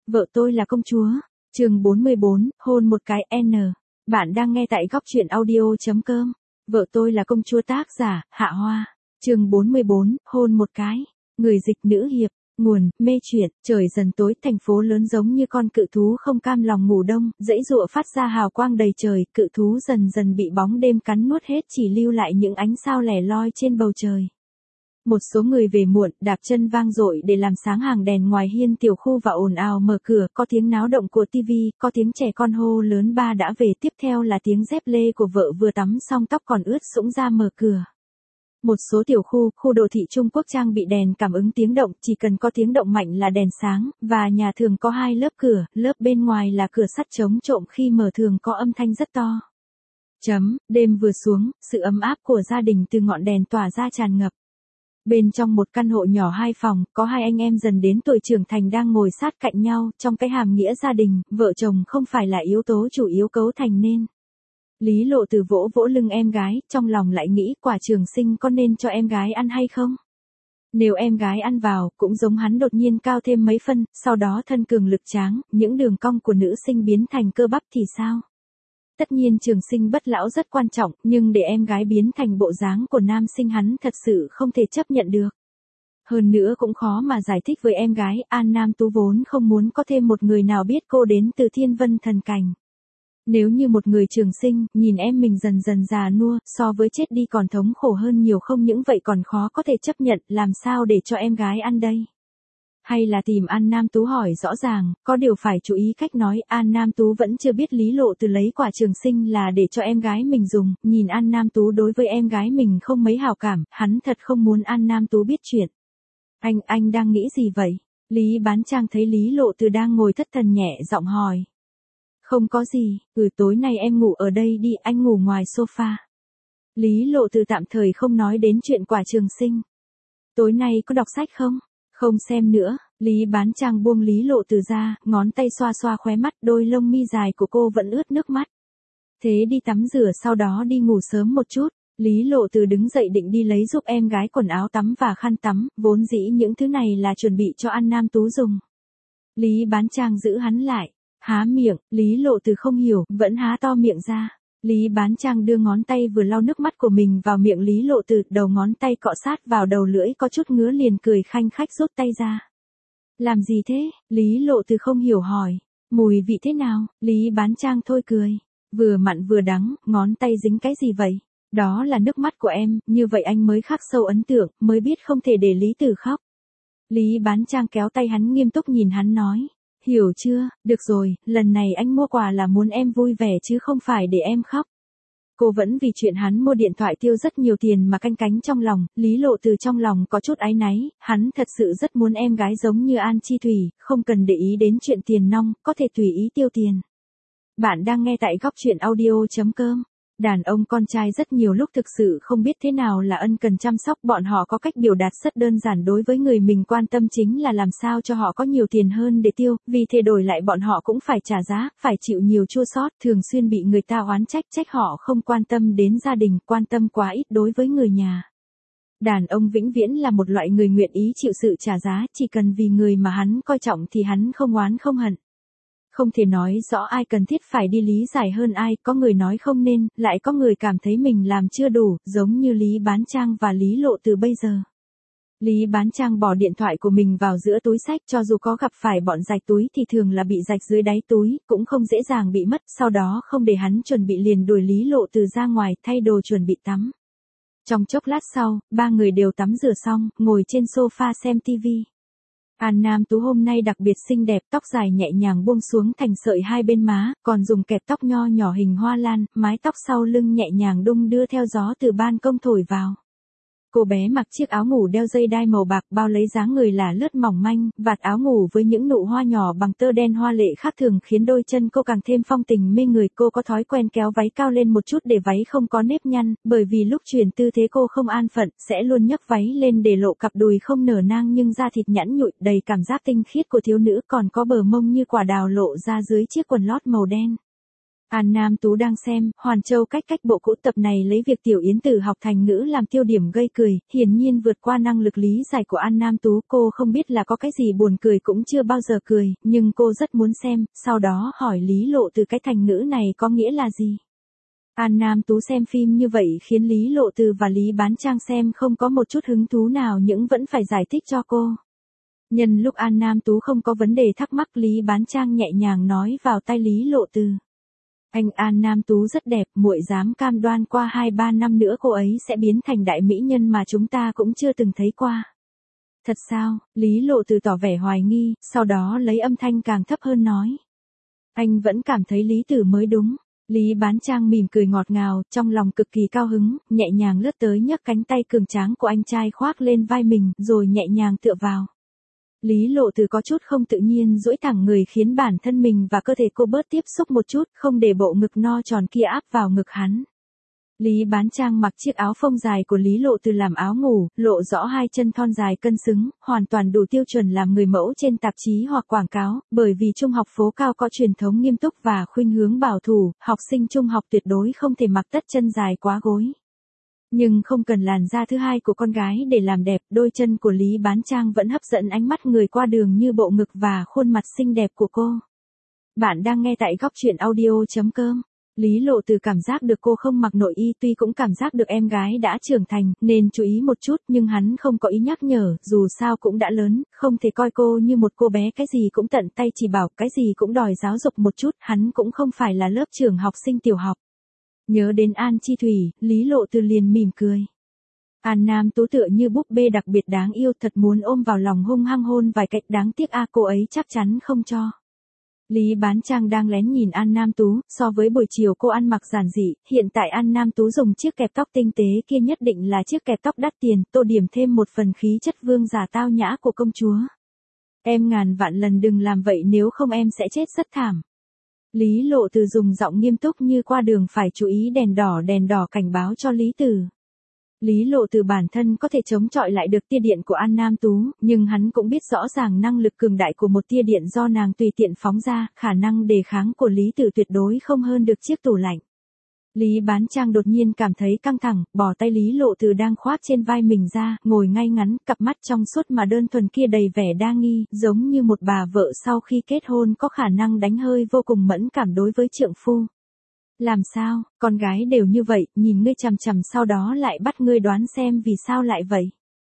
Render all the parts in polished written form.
Vợ tôi là công chúa. Chương 44, hôn một cái N. Bạn đang nghe tại góc truyện audio.com. Vợ tôi là công chúa, tác giả, Hạ Hoa. Chương 44, hôn một cái. Người dịch nữ hiệp. Nguồn, mê truyện. Trời dần tối, thành phố lớn giống như con cự thú không cam lòng ngủ đông, dãy dụa phát ra hào quang đầy trời, cự thú dần dần bị bóng đêm cắn nuốt hết, chỉ lưu lại những ánh sao lẻ loi trên bầu trời. Một số người về muộn, đạp chân vang dội để làm sáng hàng đèn ngoài hiên tiểu khu và ồn ào mở cửa, có tiếng náo động của tivi, có tiếng trẻ con hô lớn ba đã về, tiếp theo là tiếng dép lê của vợ vừa tắm xong tóc còn ướt sũng ra mở cửa. Một số tiểu khu đô thị Trung Quốc trang bị đèn cảm ứng tiếng động, chỉ cần có tiếng động mạnh là đèn sáng, và nhà thường có 2 lớp cửa, lớp bên ngoài là cửa sắt chống trộm, khi mở thường có âm thanh rất to. Đêm vừa xuống, sự ấm áp của gia đình từ ngọn đèn tỏa ra tràn ngập. Bên trong một căn hộ nhỏ 2 phòng, có 2 anh em dần đến tuổi trưởng thành đang ngồi sát cạnh nhau, trong cái hàm nghĩa gia đình, vợ chồng không phải là yếu tố chủ yếu cấu thành nên. Lý Lộ Từ vỗ vỗ lưng em gái, trong lòng lại nghĩ quả trường sinh có nên cho em gái ăn hay không? Nếu em gái ăn vào, cũng giống hắn đột nhiên cao thêm mấy phân, sau đó thân cường lực tráng, những đường cong của nữ sinh biến thành cơ bắp thì sao? Tất nhiên trường sinh bất lão rất quan trọng, nhưng để em gái biến thành bộ dáng của nam sinh hắn thật sự không thể chấp nhận được. Hơn nữa cũng khó mà giải thích với em gái, An Nam Tú vốn không muốn có thêm một người nào biết cô đến từ thiên vân thần cảnh. Nếu như một người trường sinh, nhìn em mình dần dần già nua, so với chết đi còn thống khổ hơn nhiều, không những vậy còn khó có thể chấp nhận, làm sao để cho em gái ăn đây? Hay là tìm An Nam Tú hỏi rõ ràng, có điều phải chú ý cách nói, An Nam Tú vẫn chưa biết Lý Lộ Từ lấy quả trường sinh là để cho em gái mình dùng, nhìn An Nam Tú đối với em gái mình không mấy hảo cảm, hắn thật không muốn An Nam Tú biết chuyện. Anh đang nghĩ gì vậy? Lý Bán Trang thấy Lý Lộ Từ đang ngồi thất thần nhẹ giọng hỏi. Không có gì, tối nay em ngủ ở đây đi, anh ngủ ngoài sofa. Lý Lộ Từ tạm thời không nói đến chuyện quả trường sinh. Tối nay có đọc sách không? Không xem nữa. Lý Bán Trang buông Lý Lộ Từ ra, ngón tay xoa xoa khóe mắt, đôi lông mi dài của cô vẫn ướt nước mắt. Thế đi tắm rửa sau đó đi ngủ sớm một chút. Lý Lộ Từ đứng dậy định đi lấy giúp em gái quần áo tắm và khăn tắm, vốn dĩ những thứ này là chuẩn bị cho An Nam Tú dùng. Lý Bán Trang giữ hắn lại. Há miệng, Lý Lộ Từ không hiểu, vẫn há to miệng ra. Lý Bán Trang đưa ngón tay vừa lau nước mắt của mình vào miệng Lý Lộ Từ, đầu ngón tay cọ sát vào đầu lưỡi có chút ngứa, liền cười khanh khách rút tay ra. Làm gì thế? Lý Lộ Từ không hiểu hỏi. Mùi vị thế nào? Lý Bán Trang thôi cười. Vừa mặn vừa đắng, ngón tay dính cái gì vậy? Đó là nước mắt của em, như vậy anh mới khắc sâu ấn tượng, mới biết không thể để Lý Tử khóc. Lý Bán Trang kéo tay hắn nghiêm túc nhìn hắn nói. Hiểu chưa, được rồi, lần này anh mua quà là muốn em vui vẻ chứ không phải để em khóc. Cô vẫn vì chuyện hắn mua điện thoại tiêu rất nhiều tiền mà canh cánh trong lòng, Lý Lộ Từ trong lòng có chút áy náy, hắn thật sự rất muốn em gái giống như An Chi Thủy, không cần để ý đến chuyện tiền nong, có thể tùy ý tiêu tiền. Bạn đang nghe tại góc truyện audio.com. Đàn ông con trai rất nhiều lúc thực sự không biết thế nào là ân cần chăm sóc, bọn họ có cách biểu đạt rất đơn giản đối với người mình quan tâm, chính là làm sao cho họ có nhiều tiền hơn để tiêu, vì thế đổi lại bọn họ cũng phải trả giá, phải chịu nhiều chua xót, thường xuyên bị người ta oán trách họ không quan tâm đến gia đình, quan tâm quá ít đối với người nhà. Đàn ông vĩnh viễn là một loại người nguyện ý chịu sự trả giá, chỉ cần vì người mà hắn coi trọng thì hắn không oán không hận. Không thể nói rõ ai cần thiết phải đi lý giải hơn ai, có người nói không nên, lại có người cảm thấy mình làm chưa đủ, giống như Lý Bán Trang và Lý Lộ Từ bây giờ. Lý Bán Trang bỏ điện thoại của mình vào giữa túi xách, cho dù có gặp phải bọn rạch túi thì thường là bị rạch dưới đáy túi, cũng không dễ dàng bị mất, sau đó không để hắn chuẩn bị liền đuổi Lý Lộ Từ ra ngoài, thay đồ chuẩn bị tắm. Trong chốc lát sau, 3 người đều tắm rửa xong, ngồi trên sofa xem tivi. An Nam Tú hôm nay đặc biệt xinh đẹp, tóc dài nhẹ nhàng buông xuống thành sợi hai bên má, còn dùng kẹp tóc nho nhỏ hình hoa lan, mái tóc sau lưng nhẹ nhàng đung đưa theo gió từ ban công thổi vào. Cô bé mặc chiếc áo ngủ đeo dây đai màu bạc bao lấy dáng người là lướt mỏng manh, vạt áo ngủ với những nụ hoa nhỏ bằng tơ đen hoa lệ khác thường khiến đôi chân cô càng thêm phong tình mê người. Cô có thói quen kéo váy cao lên một chút để váy không có nếp nhăn, bởi vì lúc chuyển tư thế cô không an phận, sẽ luôn nhấc váy lên để lộ cặp đùi không nở nang nhưng da thịt nhẵn nhụi, đầy cảm giác tinh khiết của thiếu nữ, còn có bờ mông như quả đào lộ ra dưới chiếc quần lót màu đen. An Nam Tú đang xem, Hoàn Châu cách cách bộ cũ tập này lấy việc Tiểu Yến Tử học thành ngữ làm tiêu điểm gây cười, hiển nhiên vượt qua năng lực lý giải của An Nam Tú. Cô không biết là có cái gì buồn cười cũng chưa bao giờ cười, nhưng cô rất muốn xem, sau đó hỏi Lý Lộ Từ cái thành ngữ này có nghĩa là gì. An Nam Tú xem phim như vậy khiến Lý Lộ Từ và Lý Bán Trang xem không có một chút hứng thú nào nhưng vẫn phải giải thích cho cô. Nhân lúc An Nam Tú không có vấn đề thắc mắc, Lý Bán Trang nhẹ nhàng nói vào tai Lý Lộ Từ. Anh An Nam Tú rất đẹp, muội dám cam đoan qua 2-3 năm nữa cô ấy sẽ biến thành đại mỹ nhân mà chúng ta cũng chưa từng thấy qua. Thật sao? Lý Lộ Từ tỏ vẻ hoài nghi, sau đó lấy âm thanh càng thấp hơn nói. Anh vẫn cảm thấy Lý Tử mới đúng. Lý Bán Trang mỉm cười ngọt ngào, trong lòng cực kỳ cao hứng, nhẹ nhàng lướt tới nhấc cánh tay cường tráng của anh trai khoác lên vai mình, rồi nhẹ nhàng tựa vào. Lý Lộ Từ có chút không tự nhiên duỗi thẳng người khiến bản thân mình và cơ thể cô bớt tiếp xúc một chút, không để bộ ngực no tròn kia áp vào ngực hắn. Lý Bán Trang mặc chiếc áo phông dài của Lý Lộ Từ làm áo ngủ, lộ rõ hai chân thon dài cân xứng, hoàn toàn đủ tiêu chuẩn làm người mẫu trên tạp chí hoặc quảng cáo, bởi vì trung học phố cao có truyền thống nghiêm túc và khuynh hướng bảo thủ, học sinh trung học tuyệt đối không thể mặc tất chân dài quá gối. Nhưng không cần làn da thứ hai của con gái để làm đẹp, đôi chân của Lý Bán Trang vẫn hấp dẫn ánh mắt người qua đường như bộ ngực và khuôn mặt xinh đẹp của cô. Bạn đang nghe tại góc truyện audio.com. Lý Lộ Từ cảm giác được cô không mặc nội y, tuy cũng cảm giác được em gái đã trưởng thành, nên chú ý một chút, nhưng hắn không có ý nhắc nhở, dù sao cũng đã lớn, không thể coi cô như một cô bé cái gì cũng tận tay chỉ bảo, cái gì cũng đòi giáo dục một chút, hắn cũng không phải là lớp trưởng học sinh tiểu học. Nhớ đến An Chi Thủy, Lý Lộ Từ liền mỉm cười. An Nam Tú tựa như búp bê đặc biệt đáng yêu, thật muốn ôm vào lòng hung hăng hôn vài cái, đáng tiếc cô ấy chắc chắn không cho. Lý Bán Trang đang lén nhìn An Nam Tú, so với buổi chiều cô ăn mặc giản dị, hiện tại An Nam Tú dùng chiếc kẹp tóc tinh tế kia nhất định là chiếc kẹp tóc đắt tiền, tô điểm thêm một phần khí chất vương giả tao nhã của công chúa. Em ngàn vạn lần đừng làm vậy nếu không em sẽ chết rất thảm. Lý Lộ Từ dùng giọng nghiêm túc như qua đường phải chú ý đèn đỏ cảnh báo cho Lý Tử. Lý Lộ Từ bản thân có thể chống chọi lại được tia điện của An Nam Tú, nhưng hắn cũng biết rõ ràng năng lực cường đại của một tia điện do nàng tùy tiện phóng ra, khả năng đề kháng của Lý Tử tuyệt đối không hơn được chiếc tủ lạnh. Lý Bán Trang đột nhiên cảm thấy căng thẳng, bỏ tay Lý Lộ Từ đang khoác trên vai mình ra, ngồi ngay ngắn, cặp mắt trong suốt mà đơn thuần kia đầy vẻ đa nghi, giống như một bà vợ sau khi kết hôn có khả năng đánh hơi vô cùng mẫn cảm đối với trượng phu. Làm sao, con gái đều như vậy, nhìn ngươi chằm chằm sau đó lại bắt ngươi đoán xem vì sao lại vậy.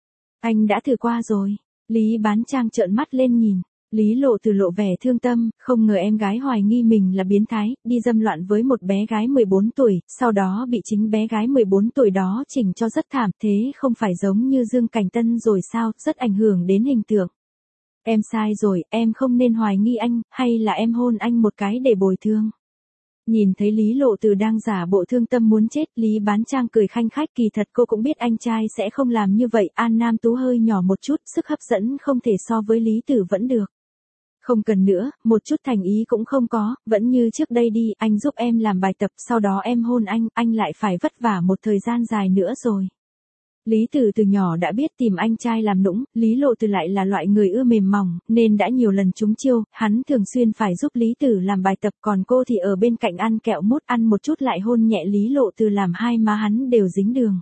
Anh đã thử qua rồi. Lý Bán Trang trợn mắt lên nhìn. Lý Lộ Từ lộ vẻ thương tâm, không ngờ em gái hoài nghi mình là biến thái, đi dâm loạn với một bé gái 14 tuổi, sau đó bị chính bé gái 14 tuổi đó chỉnh cho rất thảm, thế không phải giống như Dương Cảnh Tân rồi sao, rất ảnh hưởng đến hình tượng. Em sai rồi, em không nên hoài nghi anh, hay là em hôn anh một cái để bồi thường. Nhìn thấy Lý Lộ Từ đang giả bộ thương tâm muốn chết, Lý Bán Trang cười khanh khách, kỳ thật cô cũng biết anh trai sẽ không làm như vậy. An Nam Tú hơi nhỏ một chút, sức hấp dẫn không thể so với Lý Tử vẫn được. Không cần nữa, một chút thành ý cũng không có, vẫn như trước đây đi, anh giúp em làm bài tập, sau đó em hôn anh lại phải vất vả một thời gian dài nữa rồi. Lý Tử từ nhỏ đã biết tìm anh trai làm nũng, Lý Lộ Từ lại là loại người ưa mềm mỏng, nên đã nhiều lần trúng chiêu, hắn thường xuyên phải giúp Lý Tử làm bài tập, còn cô thì ở bên cạnh ăn kẹo mút, ăn một chút lại hôn nhẹ Lý Lộ Từ làm hai má hắn đều dính đường.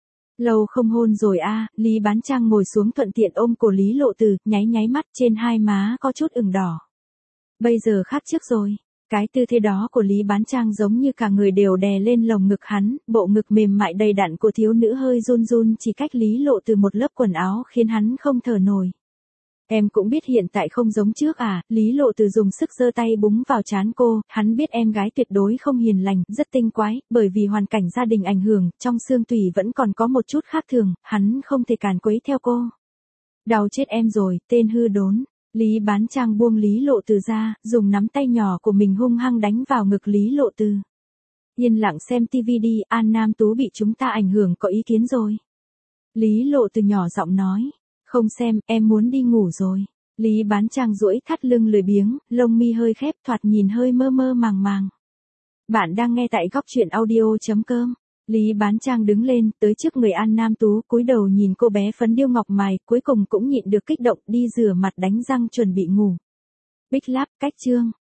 Lâu không hôn rồi Lý Bán Trang ngồi xuống thuận tiện ôm cổ Lý Lộ Từ, nháy mắt trên hai má có chút ửng đỏ. Bây giờ khác trước rồi. Cái tư thế đó của Lý Bán Trang giống như cả người đều đè lên lồng ngực hắn, bộ ngực mềm mại đầy đặn của thiếu nữ hơi run run chỉ cách Lý Lộ Từ một lớp quần áo khiến hắn không thở nổi. Em cũng biết hiện tại không giống trước Lý Lộ Từ dùng sức giơ tay búng vào trán cô, hắn biết em gái tuyệt đối không hiền lành, rất tinh quái, bởi vì hoàn cảnh gia đình ảnh hưởng, trong xương tủy vẫn còn có một chút khác thường, hắn không thể càn quấy theo cô. Đau chết em rồi, tên hư đốn. Lý Bán Trang buông Lý Lộ Từ ra, dùng nắm tay nhỏ của mình hung hăng đánh vào ngực Lý Lộ Từ. Yên lặng xem TV đi, An Nam Tú bị chúng ta ảnh hưởng có ý kiến rồi. Lý Lộ Từ nhỏ giọng nói. Không xem, em muốn đi ngủ rồi. Lý Bán Trang duỗi thắt lưng lười biếng, lông mi hơi khép, thoạt nhìn hơi mơ mơ màng màng. Bạn đang nghe tại góc truyện audio.com. Lý Bán Trang đứng lên, tới trước người An Nam Tú, cúi đầu nhìn cô bé phấn điêu ngọc mài, cuối cùng cũng nhịn được kích động, đi rửa mặt đánh răng chuẩn bị ngủ. Bích Láp, cách chương.